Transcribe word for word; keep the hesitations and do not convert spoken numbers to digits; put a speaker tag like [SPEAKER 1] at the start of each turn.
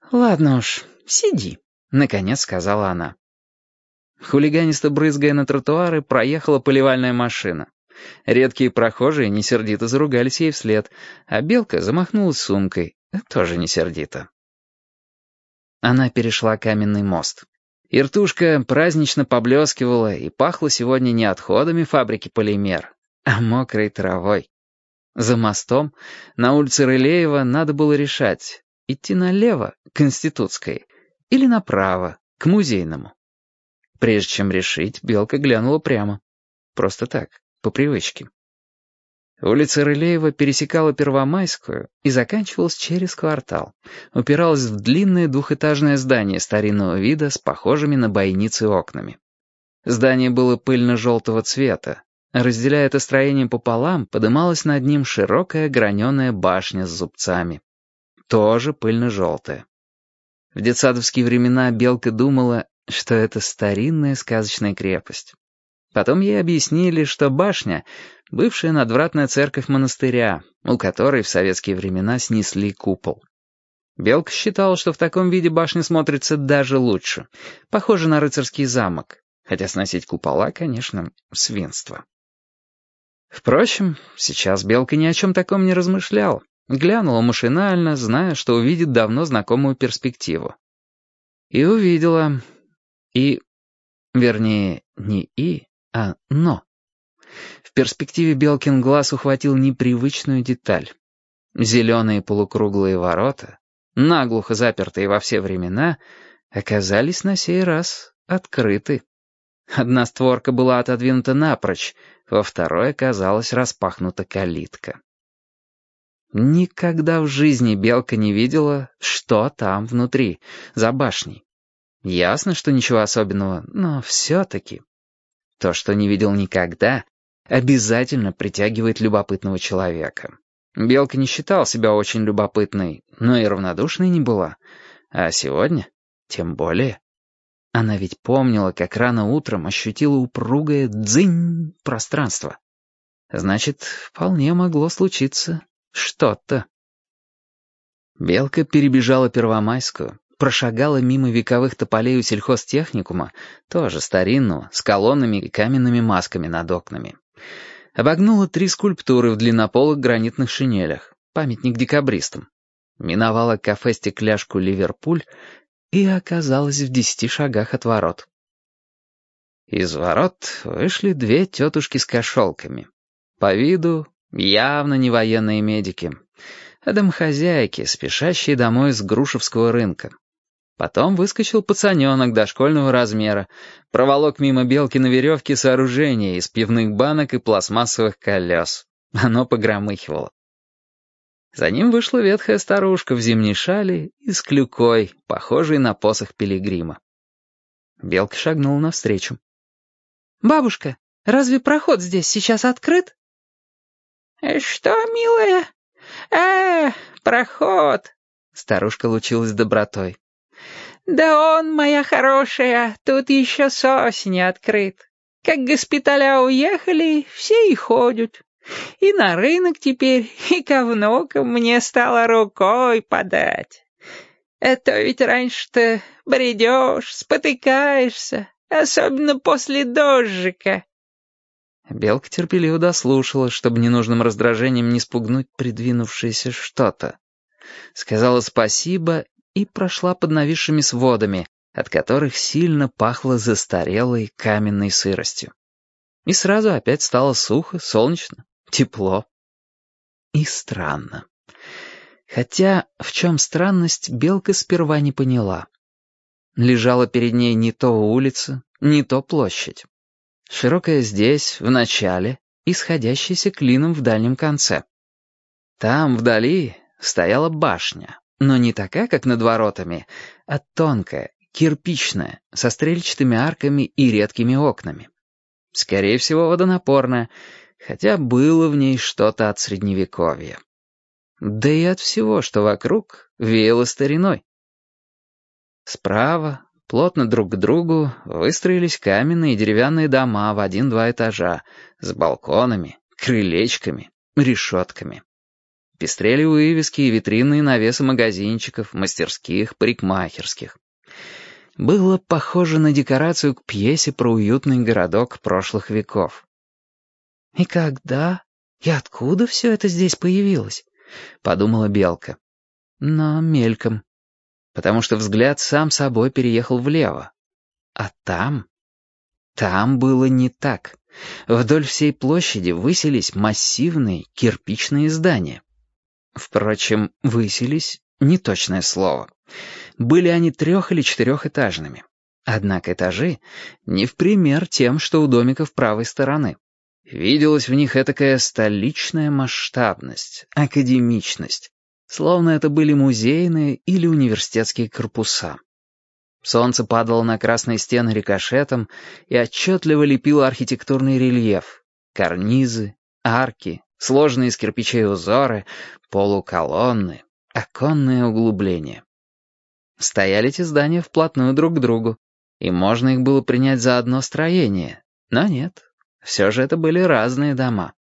[SPEAKER 1] «Ладно уж, сиди», — наконец сказала она. Хулиганисто брызгая на тротуары, проехала поливальная машина. Редкие прохожие не сердито заругались ей вслед, а Белка замахнулась сумкой, тоже не сердито. Она перешла каменный мост. Иртушка празднично поблескивала и пахла сегодня не отходами фабрики «Полимер», а мокрой травой. За мостом, на улице Рылеева, надо было решать, идти налево, к Институтской, или направо, к Музейному. Прежде чем решить, Белка глянула прямо. Просто так, по привычке. Улица Рылеева пересекала Первомайскую и заканчивалась через квартал. Упиралась в длинное двухэтажное здание старинного вида с похожими на бойницы окнами. Здание было пыльно-желтого цвета. Разделяя это строение пополам, подымалась над ним широкая граненая башня с зубцами. Тоже пыльно-желтая. В детсадовские времена Белка думала, что это старинная сказочная крепость. Потом ей объяснили, что башня — бывшая надвратная церковь монастыря, у которой в советские времена снесли купол. Белка считала, что в таком виде башня смотрится даже лучше, похоже на рыцарский замок, хотя сносить купола, конечно, свинство. Впрочем, сейчас Белка ни о чем таком не размышляла, глянула машинально, зная, что увидит давно знакомую перспективу. И увидела... И... Вернее, не «и», а «но». В перспективе Белкин глаз ухватил непривычную деталь. Зеленые полукруглые ворота, наглухо запертые во все времена, оказались на сей раз открыты. Одна створка была отодвинута напрочь, во второй оказалась распахнута калитка. Никогда в жизни Белка не видела, что там внутри, за башней. Ясно, что ничего особенного, но все-таки. То, что не видел никогда, обязательно притягивает любопытного человека. Белка не считала себя очень любопытной, но и равнодушной не была. А сегодня тем более. Она ведь помнила, как рано утром ощутила упругое дзынь пространство. Значит, вполне могло случиться что-то. Белка перебежала Первомайскую, прошагала мимо вековых тополей у сельхозтехникума, тоже старинного, с колоннами и каменными масками над окнами. Обогнула три скульптуры в длиннополых гранитных шинелях, памятник декабристам. Миновала кафе-стекляшку «Ливерпуль» и оказалась в десяти шагах от ворот. Из ворот вышли две тетушки с кошелками. По виду явно не военные медики, а домохозяйки, спешащие домой с Грушевского рынка. Потом выскочил пацаненок дошкольного размера, проволок мимо Белки на веревке сооружение из пивных банок и пластмассовых колес. Оно погромыхивало. За ним вышла ветхая старушка в зимней шали и с клюкой, похожей на посох пилигрима. Белка шагнула навстречу. «Бабушка, разве проход здесь сейчас открыт?»
[SPEAKER 2] «Что, милая? А, проход!»
[SPEAKER 1] Старушка лучилась добротой.
[SPEAKER 2] «Да он, моя хорошая, тут еще с осени открыт. Как госпиталя уехали, все и ходят. И на рынок теперь, и ко внукам мне стало рукой подать. Это ведь раньше-то бредешь, спотыкаешься, особенно после дождика».
[SPEAKER 1] Белка терпеливо дослушала, чтобы ненужным раздражением не спугнуть придвинувшееся что-то. Сказала спасибо и прошла под нависшими сводами, от которых сильно пахло застарелой каменной сыростью. И сразу опять стало сухо, солнечно, тепло. И странно. Хотя в чем странность, Белка сперва не поняла. Лежала перед ней не то улица, не то площадь. Широкая здесь, в начале, и сходящаяся клином в дальнем конце. Там, вдали, стояла башня, но не такая, как над воротами, а тонкая, кирпичная, со стрельчатыми арками и редкими окнами. Скорее всего, водонапорная, хотя было в ней что-то от средневековья. Да и от всего, что вокруг, веяло стариной. Справа, плотно друг к другу, выстроились каменные и деревянные дома в один-два этажа, с балконами, крылечками, решетками. Пестрели вывески и витринные навесы магазинчиков, мастерских, парикмахерских. Было похоже на декорацию к пьесе про уютный городок прошлых веков. «И когда и откуда все это здесь появилось?» — подумала Белка. Но мельком, потому что взгляд сам собой переехал влево. А там... Там было не так. Вдоль всей площади высились массивные кирпичные здания. Впрочем, высились — неточное слово. Были они трех- или четырехэтажными. Однако этажи не в пример тем, что у домиков правой стороны. Виделась в них этакая столичная масштабность, академичность, словно это были музейные или университетские корпуса. Солнце падало на красные стены рикошетом и отчетливо лепило архитектурный рельеф, карнизы, арки, сложные из кирпичей узоры, полуколонны, оконные углубления. Стояли эти здания вплотную друг к другу, и можно их было принять за одно строение, но нет, все же это были разные дома.